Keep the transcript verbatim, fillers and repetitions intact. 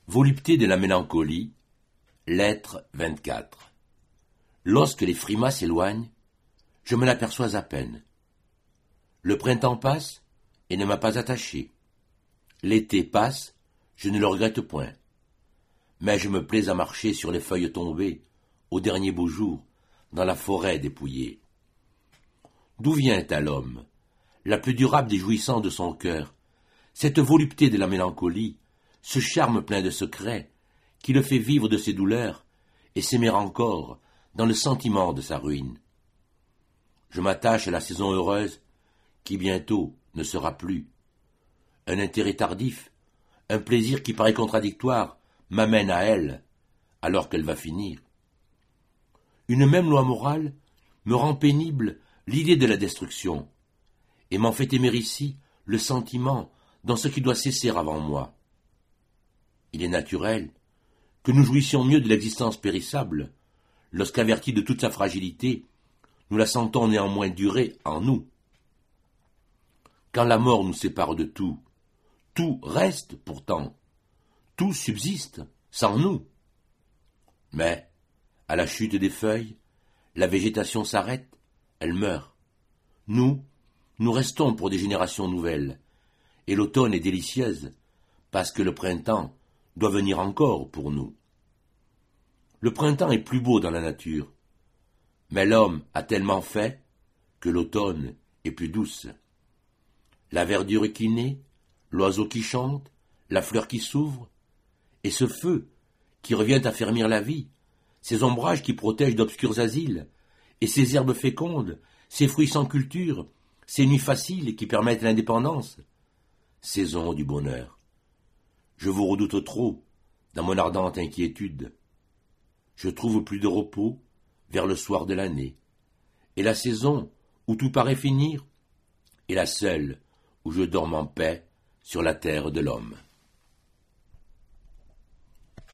Volupté de la mélancolie, lettre vingt-quatre. Lorsque les frimas s'éloignent, je me l'aperçois à peine. Le printemps passe et ne m'a pas attaché. L'été passe, je ne le regrette point. Mais je me plais à marcher sur les feuilles tombées, au dernier beau jour, dans la forêt dépouillée. D'où vient à l'homme, la plus durable des jouissances de son cœur, cette volupté de la mélancolie, ce charme plein de secrets, qui le fait vivre de ses douleurs et s'aimer encore dans le sentiment de sa ruine. Je m'attache à la saison heureuse qui bientôt ne sera plus. Un intérêt tardif, un plaisir qui paraît contradictoire m'amène à elle, alors qu'elle va finir. Une même loi morale me rend pénible l'idée de la destruction, et m'en fait aimer ici le sentiment dans ce qui doit cesser avant moi. Il est naturel que nous jouissions mieux de l'existence périssable, lorsqu'avertis de toute sa fragilité, nous la sentons néanmoins durer en nous. Quand la mort nous sépare de tout, tout reste pourtant, tout subsiste sans nous. Mais, à la chute des feuilles, la végétation s'arrête, elle meurt. Nous, nous restons pour des générations nouvelles, et l'automne est délicieuse, parce que le printemps doit venir encore pour nous. Le printemps est plus beau dans la nature, mais l'homme a tellement fait que l'automne est plus douce. La verdure qui naît, l'oiseau qui chante, la fleur qui s'ouvre, et ce feu qui revient à fermir la vie, ces ombrages qui protègent d'obscurs asiles, et ces herbes fécondes, ces fruits sans culture, ces nuits faciles qui permettent l'indépendance. Saison du bonheur. Je vous redoute trop, dans mon ardente inquiétude. Je trouve plus de repos vers le soir de l'année, et la saison où tout paraît finir est la seule où je dorme en paix sur la terre de l'homme.